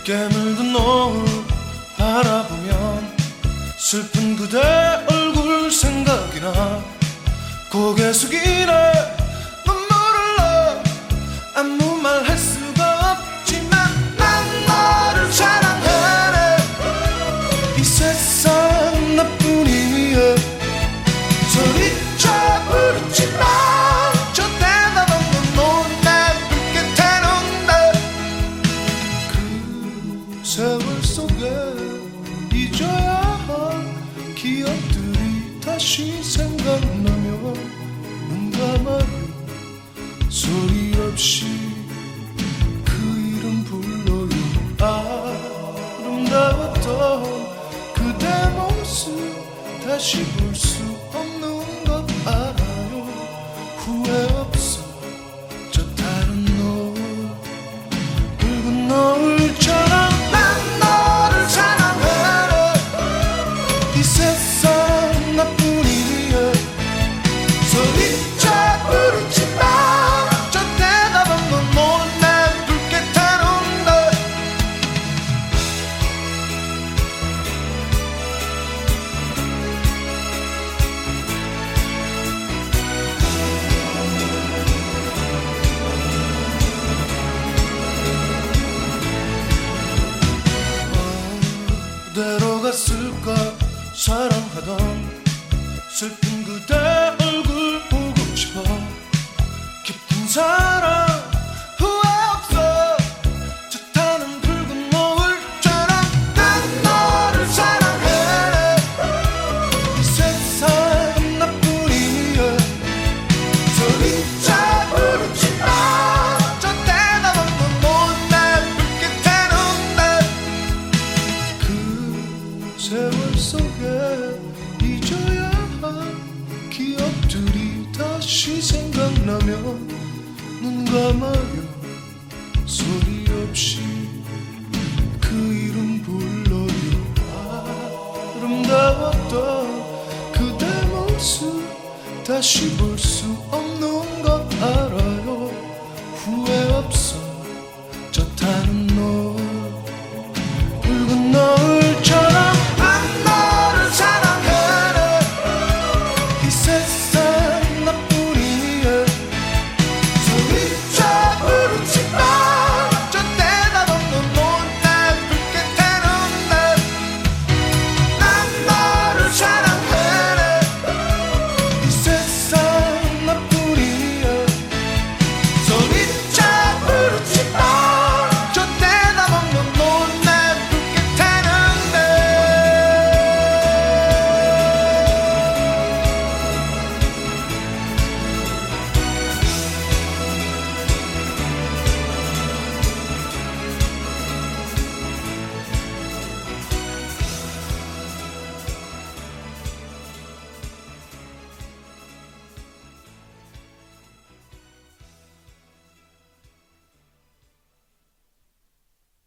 깨물든 노을 바라보면 슬픈 그대 얼굴 생각이 나. 고개 숙이네 눈물을 나. 아무 말 할 수가 없지만 난 너를 사랑하네. 이 세상 나뿐이야. 소리쳐 부르지마. 저 대답 없는 너는 날 붉게 태운다. 그 세월 속에 잊어야 할 기억들이 다시 생각나면 눈 감아요. 소리 없이 그 이름 불러요. 아름다웠던 그대 모습 다시 볼 수 없는 것 알아요. 후회 없어 저 다른 노을, 붉은 노을처럼 난 너를 사랑하네. 이 세상 나뿐이야. 소리쳐 부르지마. 저 대답 없는 너는 날 붉게 태운다. 어디로 갔을까 사랑하던 슬픈 그대 얼굴 보고 싶어. 깊은 사랑 후회 없어. 저 타는 붉은 노을처럼 난 너를 사랑해. 이 세상 나뿐이야. 소리쳐 부르지마. 저 대답 없는 너는 날 붉게 태운다. 그 세월 속에 잊어야 할 기억들이 다시 생각나면 눈 감아요. 소리 없이 그 이름 불러요. 아름다웠던 그대 모습 다시 볼 수